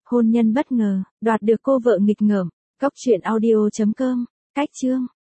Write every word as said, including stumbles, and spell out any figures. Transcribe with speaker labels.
Speaker 1: Hôn nhân bất ngờ, đoạt được cô vợ nghịch ngợm. Cốc truyện audio chấm com. Cách chương